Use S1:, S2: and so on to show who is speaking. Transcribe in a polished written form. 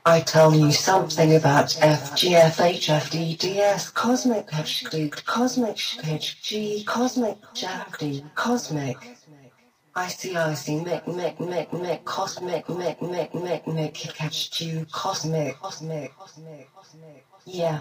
S1: I tell you something about FGFHFDDS Cosmic HD Cosmic HG Cosmic JFD Cosmic ICIC Mic Cosmic Mic catch you Cosmic yeah.